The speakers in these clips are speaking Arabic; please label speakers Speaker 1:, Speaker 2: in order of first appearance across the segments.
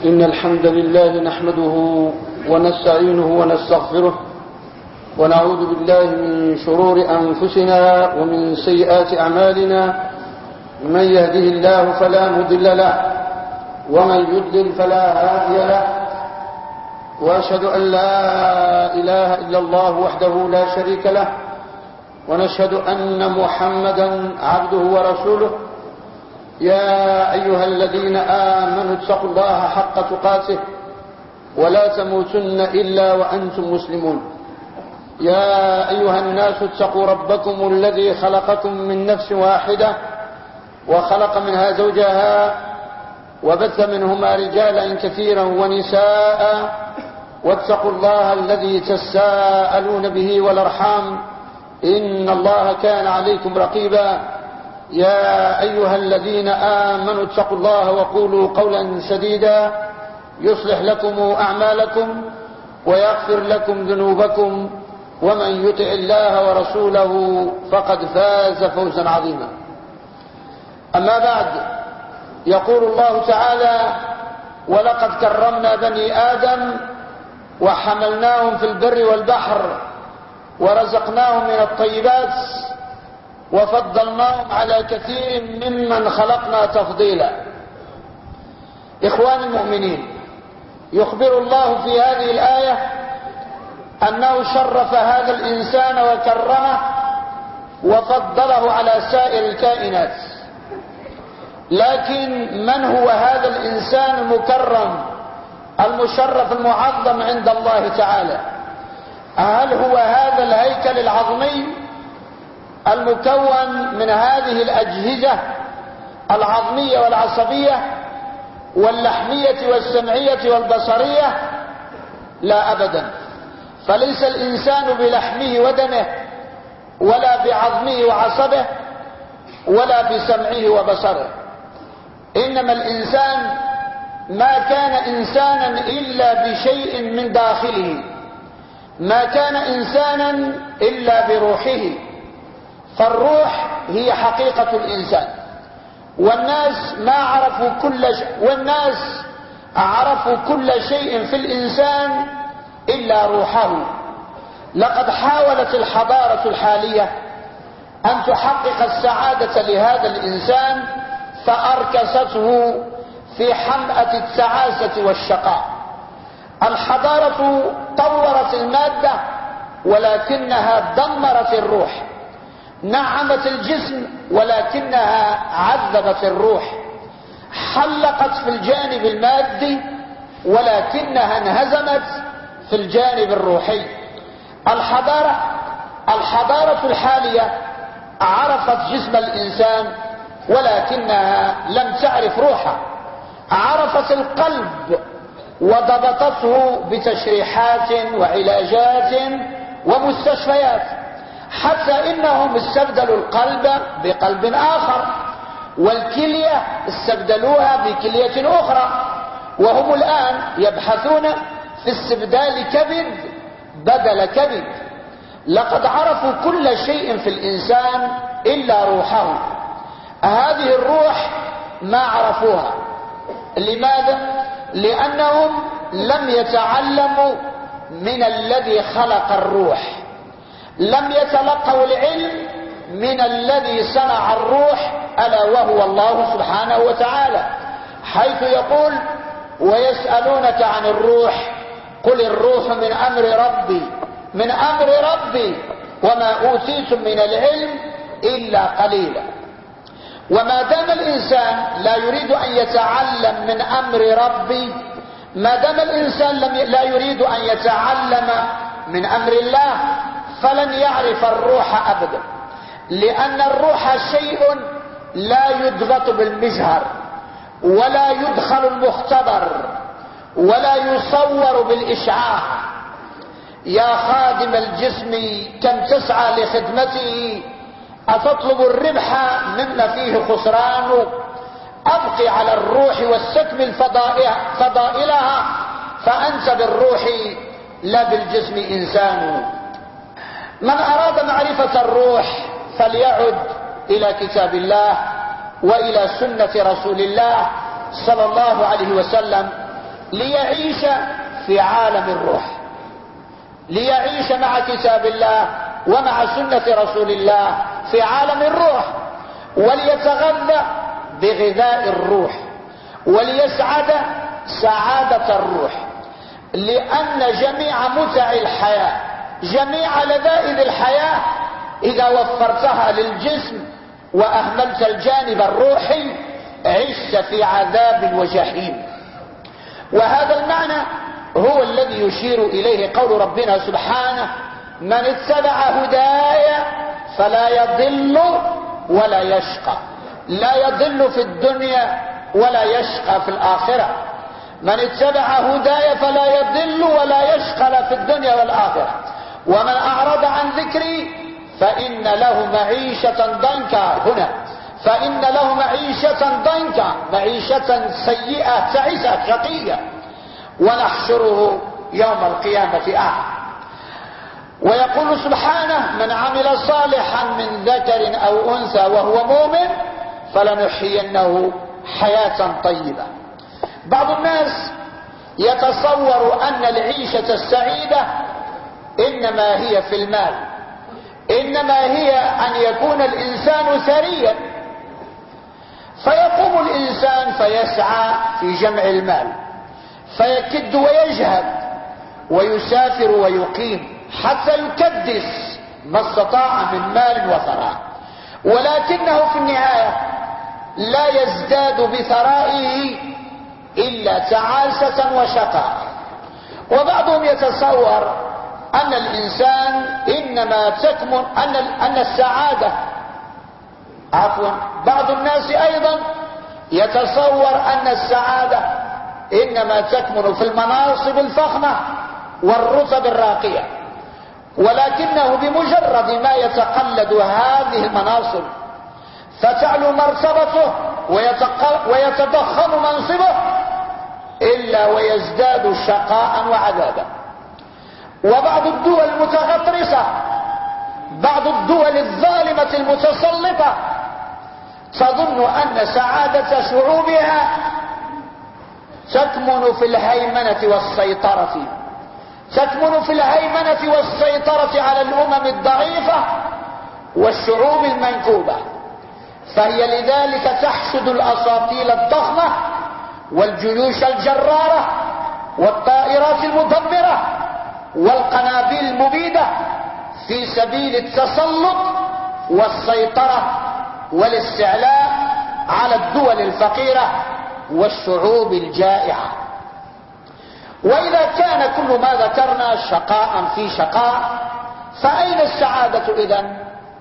Speaker 1: إن الحمد لله نحمده ونستعينه ونستغفره ونعوذ بالله من شرور أنفسنا ومن سيئات أعمالنا. من يهده الله فلا مضل له ومن يضلل فلا هادي له، وأشهد أن لا إله إلا الله وحده لا شريك له، ونشهد أن محمدا عبده ورسوله. يا أيها الذين آمنوا اتقوا الله حق تقاته ولا تموتن إلا وأنتم مسلمون. يا أيها الناس اتقوا ربكم الذي خلقكم من نفس واحدة وخلق منها زوجها وبث منهما رجالا كثيرا ونساء، واتقوا الله الذي تساءلون به والأرحام إن الله كان عليكم رقيبا. يا أيها الذين آمنوا اتقوا الله وقولوا قولا سديدا يصلح لكم أعمالكم ويغفر لكم ذنوبكم، ومن يطع الله ورسوله فقد فاز فوزا عظيما. أما بعد، يقول الله تعالى: ولقد كرمنا بني آدم وحملناهم في البر والبحر ورزقناهم من الطيبات وفضلناهم على كثير ممن خلقنا تفضيلا. إخوان المؤمنين، يخبر الله في هذه الآية أنه شرف هذا الإنسان وكرمه وفضله على سائر الكائنات. لكن من هو هذا الإنسان المكرم المشرف المعظم عند الله تعالى؟ هل هو هذا الهيكل العظمي المكون من هذه الأجهزة العظمية والعصبية واللحمية والسمعية والبصرية؟ لا أبدا، فليس الإنسان بلحمه ودمه ولا بعظمه وعصبه ولا بسمعه وبصره، إنما الإنسان ما كان إنسانا إلا بشيء من داخله، ما كان إنسانا إلا بروحه. فالروح هي حقيقة الإنسان، والناس عرفوا كل شيء في الإنسان إلا روحه. لقد حاولت الحضارة الحالية أن تحقق السعادة لهذا الإنسان فأركسته في حمأة التعاسة والشقاء. الحضارة طورت المادة ولكنها دمرت الروح، نعمت الجسم ولكنها عذبت الروح، حلقت في الجانب المادي ولكنها انهزمت في الجانب الروحي. الحضارة الحالية عرفت جسم الإنسان ولكنها لم تعرف روحه، عرفت القلب وضبطته بتشريحات وعلاجات ومستشفيات، حتى إنهم استبدلوا القلب بقلب آخر، والكلية استبدلوها بكلية أخرى، وهم الآن يبحثون في استبدال كبد بدل كبد. لقد عرفوا كل شيء في الإنسان إلا روحه. هذه الروح ما عرفوها. لماذا؟ لأنهم لم يتعلموا من الذي خلق الروح، لم يتلقوا العلم من الذي صنع الروح، ألا وهو الله سبحانه وتعالى، حيث يقول: ويسألونك عن الروح قل الروح من أمر ربي وما أوتيتم من العلم إلا قليلا. وما دام الإنسان لا يريد أن يتعلم من أمر ربي، ما دام الإنسان لا يريد أن يتعلم من أمر الله، فلن يعرف الروح أبدا، لأن الروح شيء لا يضبط بالمجهر ولا يدخل المختبر ولا يصور بالإشعاع. يا خادم الجسم كم تسعى لخدمته، أتطلب الربح مما فيه خسران؟ أبقي على الروح واستكمل فضائلها، فأنت بالروح لا بالجسم إنسان. من أراد معرفة الروح فليعد إلى كتاب الله وإلى سنة رسول الله صلى الله عليه وسلم، ليعيش في عالم الروح، ليعيش مع كتاب الله ومع سنة رسول الله في عالم الروح، وليتغذى بغذاء الروح، وليسعد سعادة الروح. لأن جميع متع الحياة، جميع لذائذ الحياة إذا وفرتها للجسم وأهملت الجانب الروحي عشت في عذاب وجحيم. وهذا المعنى هو الذي يشير إليه قول ربنا سبحانه: من اتبع هداي فلا يضل ولا يشقى. لا يضل في الدنيا ولا يشقى في الآخرة. من اتبع هداي فلا يضل ولا يشقى لا في الدنيا والآخرة. ومن أعرض عن ذكري فإن له معيشة ضنكا. هنا فإن له معيشة ضنكا، معيشة سيئة تعيسة شقية، ونحشره يوم القيامة أعمى. ويقول سبحانه: من عمل صالحا من ذكر أو أنثى وهو مؤمن فلنحيينه حياة طيبة. بعض الناس يتصور أن العيشة السعيدة إنما هي في المال، إنما هي أن يكون الإنسان ثريا، فيقوم الإنسان فيسعى في جمع المال، فيكد ويجهد ويسافر ويقيم حتى يكدس ما استطاع من مال وثراء، ولكنه في النهاية لا يزداد بثرائه إلا تعاسة وشقاء. وبعضهم يتصور أن الإنسان إنما تكمن أن السعادة بعض الناس أيضا يتصور أن السعادة إنما تكمن في المناصب الفخمة والرتب الراقية، ولكنه بمجرد ما يتقلد هذه المناصب فتعلو مرتبته ويتضخم منصبه إلا ويزداد شقاء وعذابا. وبعض الدول المتغطرسة، بعض الدول الظالمة المتسلطة تظن أن سعادة شعوبها تكمن في الهيمنة والسيطرة، تكمن في الهيمنة والسيطرة على الأمم الضعيفة والشعوب المنكوبة، فهي لذلك تحشد الأساطيل الضخمة والجيوش الجرارة والطائرات المدمرة والقنابل المبيدة في سبيل التسلط والسيطرة والاستعلاء على الدول الفقيرة والشعوب الجائعة. وإذا كان كل ما ذكرنا شقاء في شقاء، فأين السعادة إذن؟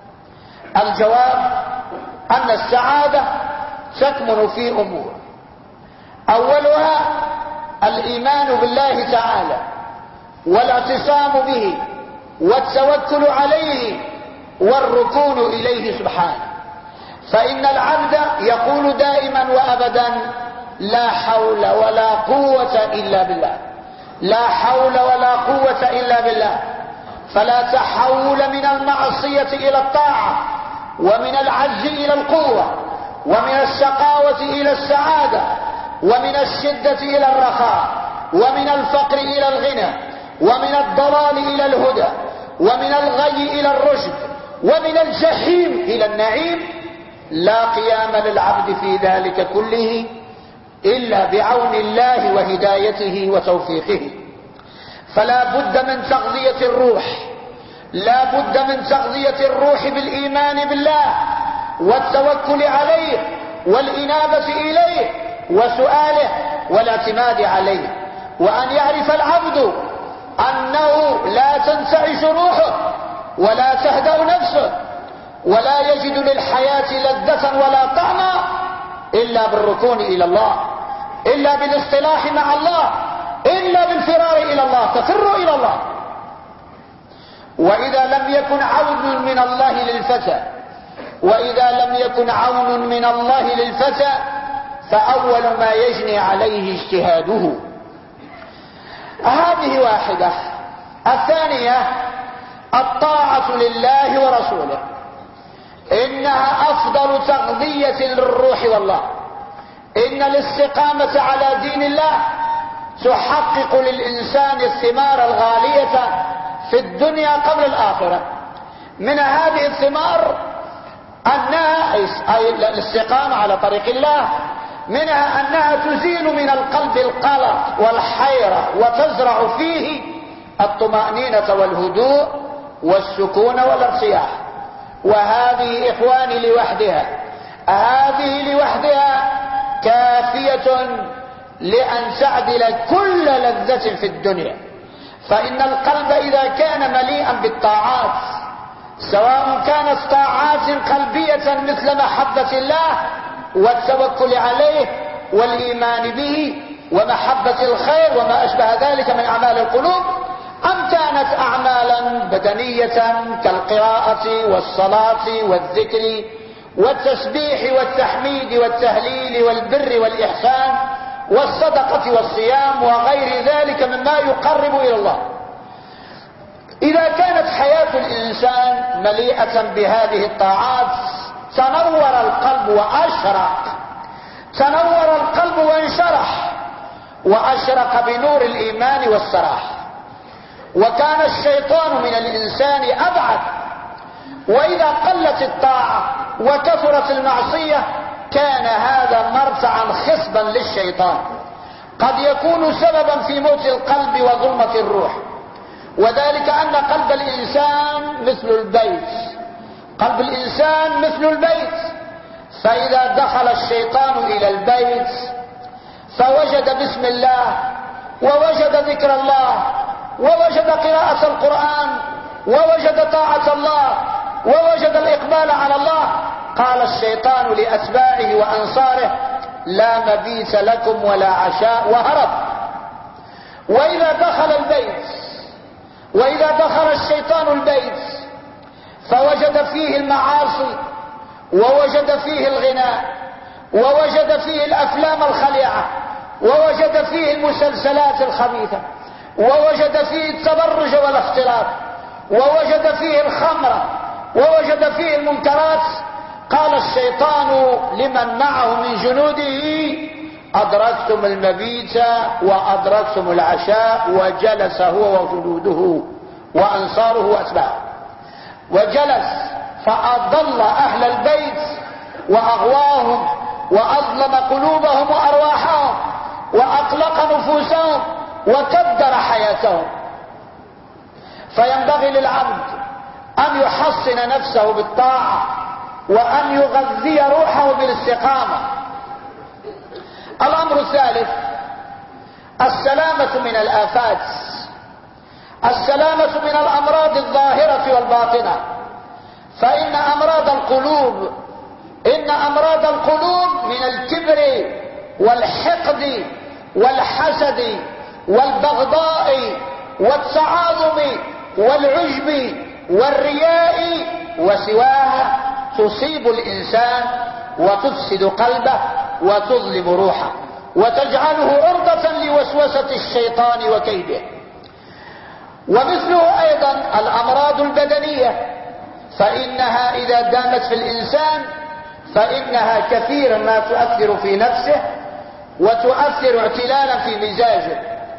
Speaker 1: الجواب أن السعادة تكمن في أمور: أولها الإيمان بالله تعالى والاعتصام به والتوكل عليه والركون إليه سبحانه. فإن العبد يقول دائما وأبدا: لا حول ولا قوة إلا بالله، لا حول ولا قوة إلا بالله. فلا تحول من المعصية إلى الطاعة، ومن العجز إلى القوة، ومن الشقاوة إلى السعادة، ومن الشدة إلى الرخاء، ومن الفقر إلى الغنى، ومن الضلال إلى الهدى، ومن الغي إلى الرشد، ومن الجحيم إلى النعيم. لا قيام للعبد في ذلك كله إلا بعون الله وهدايته وتوفيقه. فلا بد من تغذية الروح، لا بد من تغذية الروح بالإيمان بالله والتوكل عليه والإنابة إليه وسؤاله والاعتماد عليه. وأن يعرف العبد أنه لا تنتعش روحه ولا تهدأ نفسه ولا يجد للحياة لذة ولا طعما إلا بالركون إلى الله، إلا بالاصطلاح مع الله، إلا بالفرار إلى الله. تفر إلى الله. وإذا لم يكن عون من الله للفتى، وإذا لم يكن عون من الله للفتى فأول ما يجني عليه اجتهاده. هذه واحدة. الثانية الطاعة لله ورسوله، إنها أفضل تغذية للروح والله. إن الاستقامة على دين الله تحقق للإنسان الثمار الغالية في الدنيا قبل الآخرة. من هذه الثمار أنها الاستقامة على طريق الله، منها أنها تزيل من القلب القلق والحيرة وتزرع فيه الطمأنينة والهدوء والسكون والارتياح. وهذه إخواني لوحدها، هذه لوحدها كافية لأن تعدل كل لذة في الدنيا. فإن القلب إذا كان مليئا بالطاعات، سواء كانت طاعات قلبية مثل محبة الله والتوكل عليه والإيمان به ومحبة الخير وما أشبه ذلك من أعمال القلوب، أم كانت أعمالا بدنية كالقراءة والصلاة والذكر والتسبيح والتحميد والتهليل والبر والإحسان والصدقة والصيام وغير ذلك مما يقرب إلى الله. إذا كانت حياة الإنسان مليئة بهذه الطاعات تنور القلب وأشرق، تنور القلب وانشرح وأشرق بنور الإيمان والصلاح. وكان الشيطان من الإنسان أبعد، وإذا قلت الطاعة وكثرت المعصية كان هذا مرتعا خصبا للشيطان، قد يكون سببا في موت القلب وظلمة الروح. وذلك أن قلب الإنسان مثل البيت، قلب الإنسان مثل البيت، فإذا دخل الشيطان إلى البيت فوجد بسم الله ووجد ذكر الله ووجد قراءة القرآن ووجد طاعة الله ووجد الإقبال على الله، قال الشيطان لأتباعه وأنصاره: لا مبيت لكم ولا عشاء، وهرب. وإذا دخل البيت، وإذا دخل الشيطان البيت فوجد فيه المعاصي ووجد فيه الغناء ووجد فيه الأفلام الخليعة ووجد فيه المسلسلات الخبيثة ووجد فيه التبرج والاختلاط ووجد فيه الخمر ووجد فيه المنكرات، قال الشيطان لمن معه من جنوده: أدركتم المبيت وأدركتم العشاء. وجلس هو وجنوده وأنصاره وأتباعه، وجلس فأضل أهل البيت وأغواهم وأظلم قلوبهم وأرواحهم وأقلق نفوسهم وكدر حياتهم. فينبغي للعبد أن يحصن نفسه بالطاعة وأن يغذي روحه بالاستقامة. الأمر الثالث: السلامة من الآفات، السلامة من الأمراض الظاهرة والباطنة. فإن أمراض القلوب، إن أمراض القلوب من الكبر والحقد والحسد والبغضاء والتعاظم والعجب والرياء وسواها تصيب الإنسان وتفسد قلبه وتظلم روحه وتجعله عرضة لوسوسة الشيطان وكيده. ومثله أيضا الأمراض البدنية، فإنها إذا دامت في الإنسان فإنها كثيرا ما تؤثر في نفسه وتؤثر اعتلالا في مزاجه،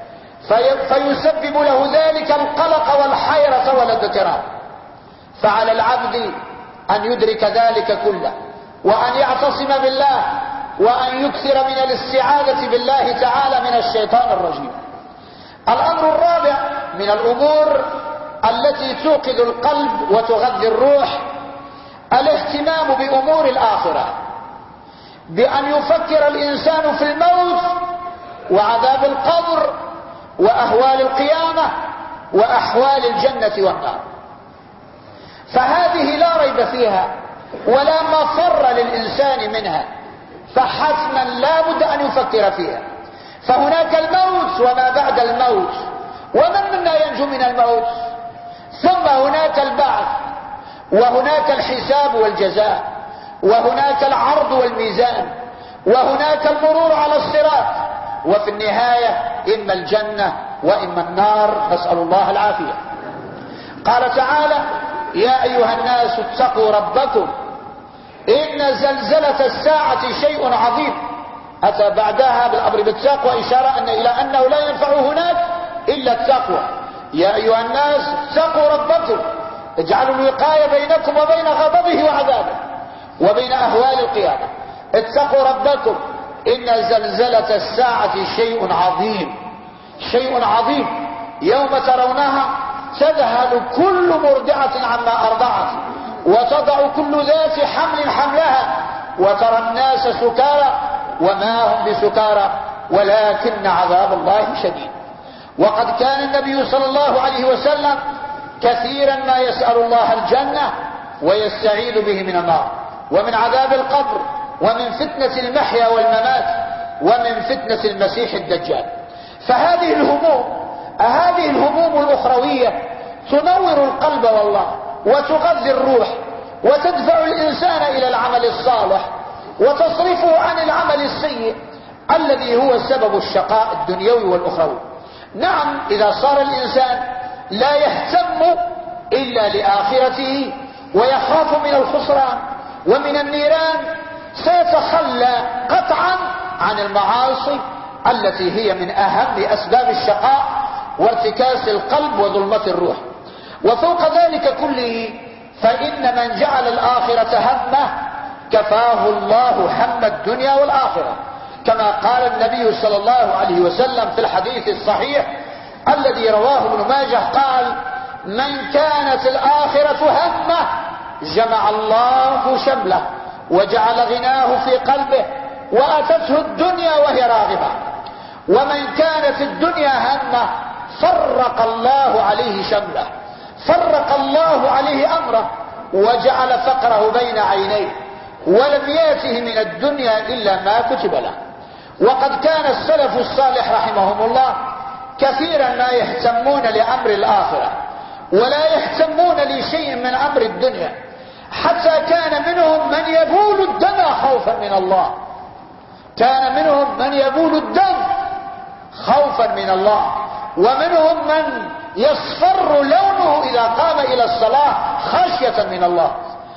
Speaker 1: فيسبب له ذلك القلق والحيرة والاضطراب. فعلى العبد أن يدرك ذلك كله وأن يعتصم بالله وأن يكثر من الاستعاذة بالله تعالى من الشيطان الرجيم. الأمر الرابع من الأمور التي توقظ القلب وتغذي الروح: الاهتمام بأمور الآخرة، بأن يفكر الإنسان في الموت وعذاب القبر وأهوال القيامة وأحوال الجنة والنار. فهذه لا ريب فيها ولا مفر للإنسان منها، فحتما لا بد أن يفكر فيها. فهناك الموت وما بعد الموت، ومن منا ينجو من الموت؟ ثم هناك البعث، وهناك الحساب والجزاء، وهناك العرض والميزان، وهناك المرور على الصراط، وفي النهاية إما الجنة وإما النار، نسأل الله العافية. قال تعالى: يا أيها الناس اتقوا ربكم إن زلزلة الساعة شيء عظيم. أتى بعدها بالأمر بالتقوى إشارة إلى أنه لا ينفع هناك إلا التقوى. يا أيها الناس اتقوا ربكم اجعلوا الوقاية بينكم وبين غضبه وعذابه وبين أهوال القيامة. اتقوا ربكم إن زلزلة الساعة شيء عظيم، شيء عظيم. يوم ترونها تذهل كل مرضعة عما أرضعت وتضع كل ذات حمل حملها وترى الناس سكارى وما هم بسكارى ولكن عذاب الله شديد. وقد كان النبي صلى الله عليه وسلم كثيرا ما يسأل الله الجنة ويستعيذ به من النار ومن عذاب القبر ومن فتنة المحيا والممات ومن فتنة المسيح الدجال. فهذه الهموم الأخروية تنور القلب والله وتغذي الروح وتدفع الإنسان إلى العمل الصالح وتصرفه عن العمل السيء الذي هو سبب الشقاء الدنيوي والأخروي. نعم، إذا صار الإنسان لا يهتم إلا لآخرته ويخاف من الخسران ومن النيران سيتخلى قطعا عن المعاصي التي هي من أهم أسباب الشقاء وارتكاس القلب وظلمة الروح. وفوق ذلك كله فإن من جعل الآخرة همه كفاه الله هم الدنيا والآخرة، كما قال النبي صلى الله عليه وسلم في الحديث الصحيح الذي رواه ابن ماجه قال: من كانت الآخرة همه جمع الله شمله وجعل غناه في قلبه وأتته الدنيا وهي راغبة، ومن كانت الدنيا همه فرق الله عليه شمله، فرق الله عليه أمره وجعل فقره بين عينيه ولم ياته من الدنيا إلا ما كتب له. وقد كان السلف الصالح رحمهم الله كثيرا ما يهتمون لأمر الآخرة ولا يهتمون لشيء من أمر الدنيا، حتى كان منهم من يبول الدم خوفا من الله، كان منهم من يبول الدم خوفا من الله، ومنهم من يصفر لونه إذا قام إلى الصلاة خشية من الله.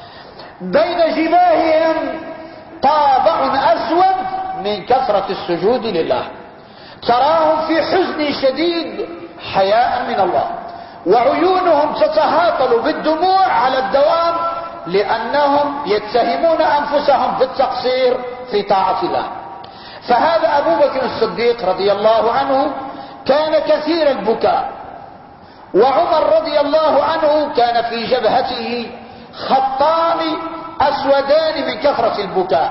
Speaker 1: بين جباههم طابع أسود من كثرة السجود لله، تراهم في حزن شديد حياء من الله، وعيونهم تتهاطل بالدموع على الدوام لأنهم يتهمون أنفسهم بالتقصير في طاعة الله. فهذا أبو بكر الصديق رضي الله عنه كان كثير البكاء، وعمر رضي الله عنه كان في جبهته خطان أسودان من كثرة البكاء،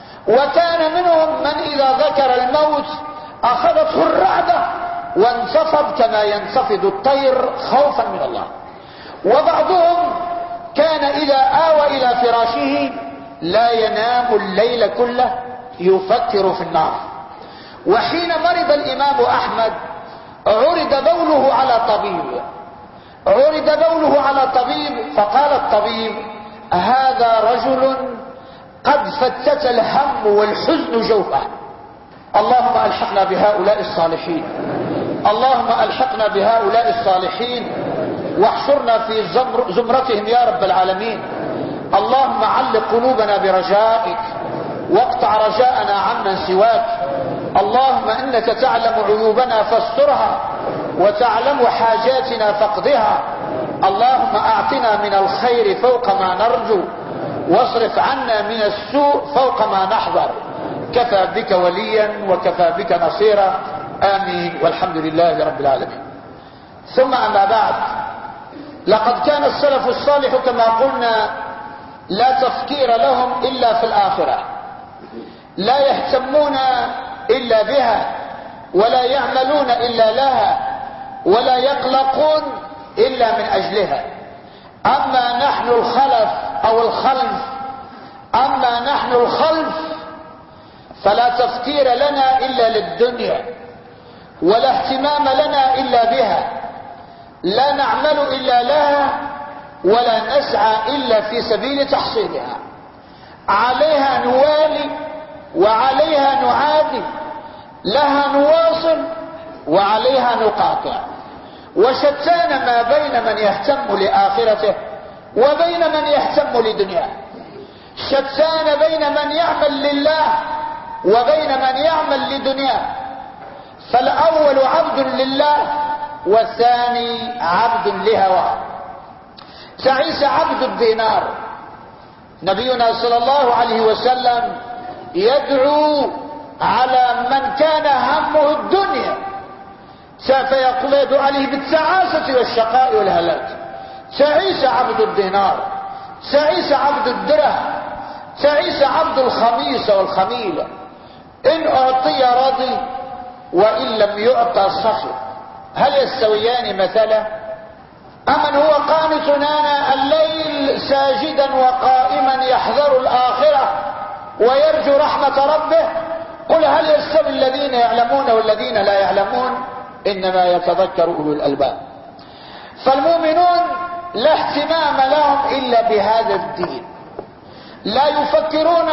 Speaker 1: وكان منهم من إذا ذكر الموت أخذته الرعدة وانتفض كما ينتفض الطير خوفا من الله. وبعضهم كان إذا آوى إلى فراشه لا ينام الليل كله يفكر في النار. وحين مرض الإمام أحمد عرض بوله على طبيب فقال الطبيب: هذا رجل قد فتت الهم والحزن جوفه. اللهم ألحقنا بهؤلاء الصالحين، اللهم ألحقنا بهؤلاء الصالحين واحشرنا في زمرتهم يا رب العالمين. اللهم علق قلوبنا برجائك واقطع رجاءنا عمن سواك. اللهم إنك تعلم عيوبنا فاسترها وتعلم حاجاتنا فاقضها. اللهم أعطنا من الخير فوق ما نرجو واصرف عنا من السوء فوق ما نحذر. كفى بك وليا وكفى بك نصيرا. آمين والحمد لله رب العالمين. ثم أما بعد، لقد كان السلف الصالح كما قلنا لا تفكير لهم إلا في الآخرة، لا يهتمون إلا بها ولا يعملون إلا لها ولا يقلقون إلا من أجلها. أما نحن الخلف فلا تفكير لنا إلا للدنيا ولا اهتمام لنا إلا بها، لا نعمل إلا لها ولا نسعى إلا في سبيل تحصيلها. عليها نوالي وعليها نعادي، لها نواصل وعليها نقاطع. وشتان ما بين من يهتم لآخرته وبين من يهتم لدنياه، شتان بين من يعمل لله وبين من يعمل لدنياه. فالأول عبد لله والثاني عبد لهواه. تعيس عبد الدينار. نبينا صلى الله عليه وسلم يدعو على من كان همه الدنيا، فيدعو عليه بالتعاسة والشقاء والهلاك. تعيس عبد الدينار، تعيس عبد الدرهم، تعيس عبد الخميس والخميلة. إن أعطي رضي وإن لم يعطى صفر. هل يستويان مثلا؟ أمن هو قانت آناء الليل ساجدا وقائما يحذر الآخرة ويرجو رحمة ربه؟ قل هل يستوي الذين يعلمون والذين لا يعلمون؟ إنما يتذكر أولو الألباب. فالمؤمنون لا اهتمام لهم إلا بهذا الدين، لا يفكرون.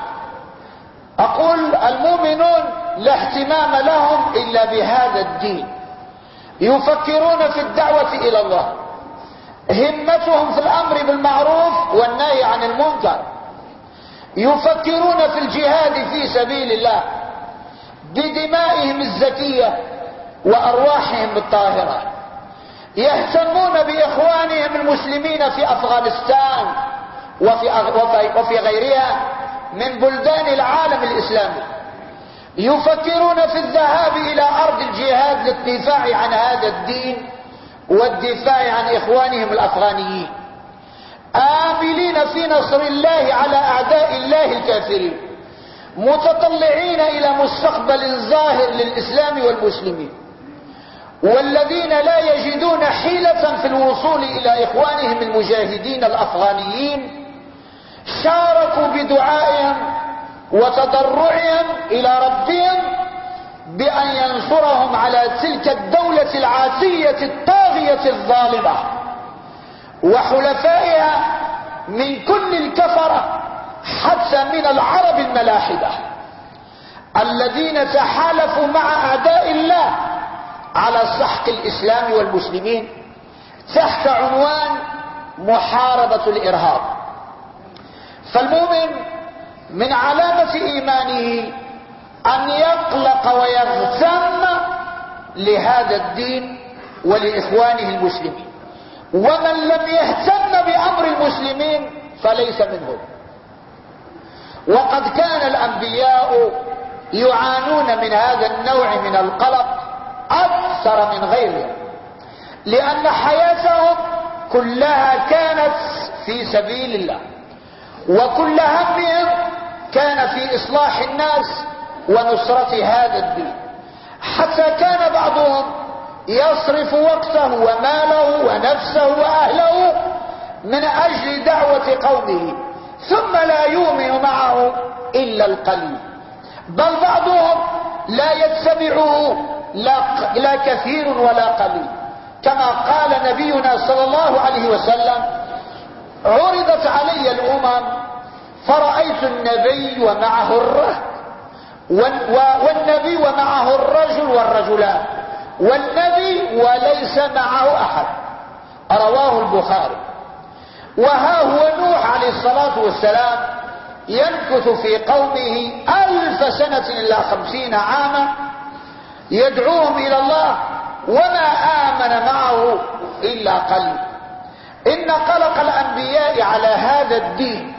Speaker 1: أقول المؤمنون لا اهتمام لهم إلا بهذا الدين، يفكرون في الدعوة إلى الله، همتهم في الأمر بالمعروف والنهي عن المنكر، يفكرون في الجهاد في سبيل الله بدمائهم الزكية وأرواحهم الطاهرة، يهتمون بإخوانهم المسلمين في أفغانستان وفي غيرها من بلدان العالم الإسلامي، يفكرون في الذهاب إلى أرض الجهاد للدفاع عن هذا الدين والدفاع عن إخوانهم الأفغانيين، آملين في نصر الله على أعداء الله الكافرين، متطلعين إلى مستقبل ظاهر للإسلام والمسلمين. والذين لا يجدون حيلة في الوصول إلى إخوانهم المجاهدين الأفغانيين شاركوا بدعائهم وتضرعهم إلى ربهم بأن ينصرهم على تلك الدولة العاتية الطاغية الظالمة وحلفائها من كل الكفرة حتى من العرب الملاحدة الذين تحالفوا مع أعداء الله على سحق الإسلام والمسلمين تحت عنوان محاربة الإرهاب. فالمؤمن من علامة إيمانه أن يقلق ويغتم لهذا الدين ولإخوانه المسلمين، ومن لم يهتم بأمر المسلمين فليس منهم. وقد كان الأنبياء يعانون من هذا النوع من القلق أكثر من غيرهم، لأن حياتهم كلها كانت في سبيل الله، وكل همهم كان في إصلاح الناس ونصرة هذا الدين، حتى كان بعضهم يصرف وقته وماله ونفسه وأهله من أجل دعوة قومه، ثم لا يؤمن معه إلا القليل، بل بعضهم لا يتبعه لا كثير ولا قليل. كما قال نبينا صلى الله عليه وسلم: عرضت علي الأمم فرأيت النبي ومعه الرهط والنبي ومعه الرجل والرجلان والنبي وليس معه أحد. رواه البخاري. وها هو نوح عليه الصلاة والسلام يمكث في قومه 1000 سنة إلا 50 عاما يدعوهم إلى الله وما آمن معه إلا قليل. إن قلق الأنبياء على هذا الدين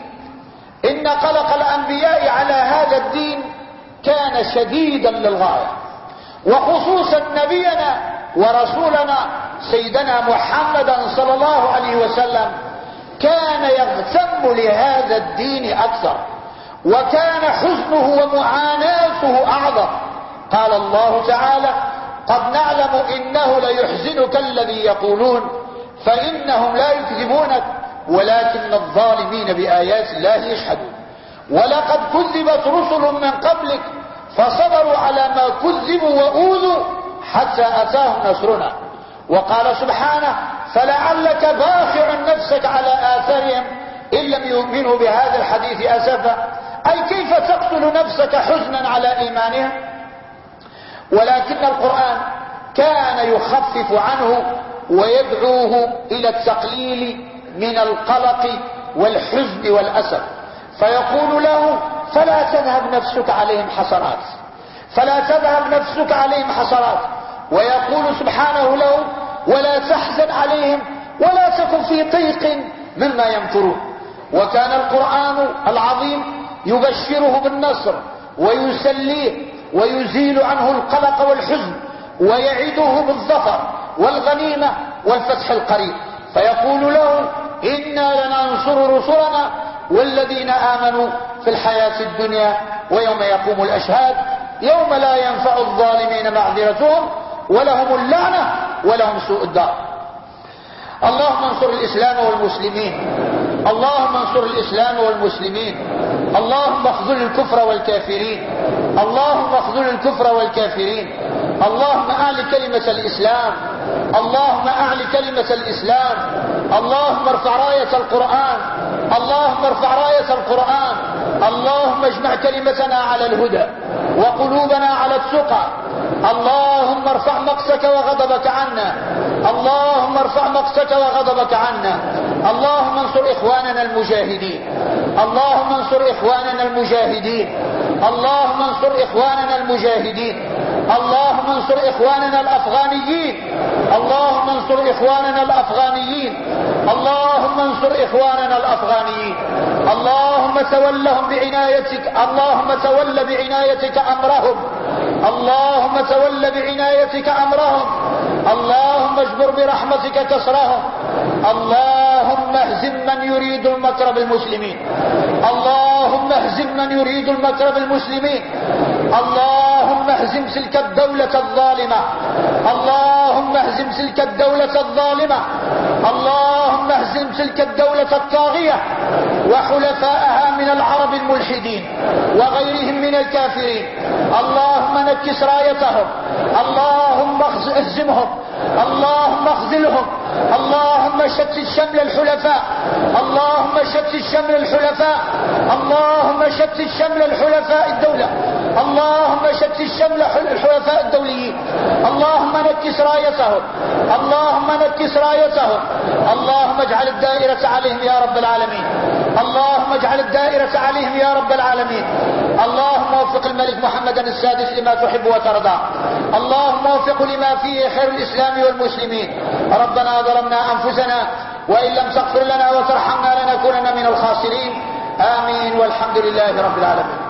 Speaker 1: كان شديدا للغاية، وخصوصا نبينا ورسولنا سيدنا محمدا صلى الله عليه وسلم كان يغتم لهذا الدين أكثر، وكان حزنه ومعاناته أعظم. قال الله تعالى: قد نعلم إنه ليحزنك الذي يقولون فإنهم لا يكذبونك ولكن الظالمين بآيات الله يجحدون. ولقد كذبت رسل من قبلك فصبروا على ما كذبوا وأوذوا حتى أتاهم نصرنا. وقال سبحانه: فلعلك باخع نفسك على آثارهم إن لم يؤمنوا بهذا الحديث أسفا، أي كيف تقتل نفسك حزنا على إيمانهم. ولكن القرآن كان يخفف عنه ويدعوه إلى التقليل من القلق والحزن والأسف، فيقول له: فلا تذهب نفسك عليهم حسرات، فلا تذهب نفسك عليهم حسرات. ويقول سبحانه له ولا تحزن عليهم ولا تكن في ضيق مما يمكرون. وكان القرآن العظيم يبشره بالنصر ويسليه ويزيل عنه القلق والحزن ويعده بالظفر والغنيمة والفتح القريب، فيقول له إنا لننصر رسلنا والذين آمنوا في الحياة الدنيا ويوم يقوم الأشهاد يوم لا ينفع الظالمين معذرتهم ولهم اللعنة ولهم سوء الدار. اللهم انصر الإسلام والمسلمين، اللهم انصر الإسلام والمسلمين، اللهم اخذل الكفر والكافرين، اللهم اخذل الكفر والكافرين، اللهم أعل كلمة الإسلام، اللهم أعل كلمة الإسلام، اللهم ارفع راية القرآن، اللهم ارفع راية القرآن، اللهم اجمع كلمتنا على الهدى وقلوبنا على التقى، اللهم ارفع مقتك وغضبك عنا، اللهم ارفع مقتك وغضبك عنا، اللهم انصر إخواننا المجاهدين، اللهم انصر إخواننا المجاهدين، اللهم انصر إخواننا المجاهدين، اللهم انصر إخواننا الأفغانيين، اللهم انصر إخواننا الأفغانيين، اللهم انصر إخواننا الأفغانيين، اللهم تولهم بعنايتك، اللهم تول بعنايتك أمرهم، اللهم تول بعنايتك أمرهم، اللهم اجبر برحمتك كسرهم، اللهم اهزم من يريد المكر بالمسلمين، اللهم اهزم من يريد المكر بالمسلمين، اللهم اهزم تلك الدولة الظالمة، اللهم اهزم تلك الدولة الظالمة، اللهم اهزم تلك الدولة الطاغية وحلفائها من العرب الملحدين وغيرهم من الكافرين، اللهم نكس رايتهم، اللهم اهزمهم، اللهم اخذلهم، اللهم شتت شمل الحلفاء، اللهم شتت شمل الحلفاء، اللهم شتت شمل الحلفاء الدولة، اللهم شتت شمل الحلفاء الدوليين، اللهم نكس رايتهم، اللهم نكس رايتهم، اللهم اجعل الدائرة عليهم يا رب العالمين، اللهم اجعل الدائرة عليهم يا رب العالمين، اللهم وفق الملك محمد السادس لما تحب وترضى، اللهم وفقه لما فيه خير الإسلام والمسلمين. ربنا ظلمنا أنفسنا وإن لم تغفر لنا وترحمنا لنكونن من الخاسرين. آمين والحمد لله رب العالمين.